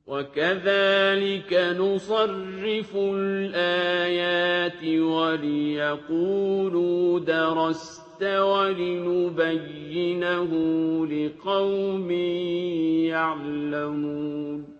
وَكَذَٰلِكَ نُصَرِّفُ الْآيَاتِ وَلِيَقُولُوا دَرَسْتَ وَلِنُبَيِّنَهُ لِقَوْمٍ يَعْلَمُونَ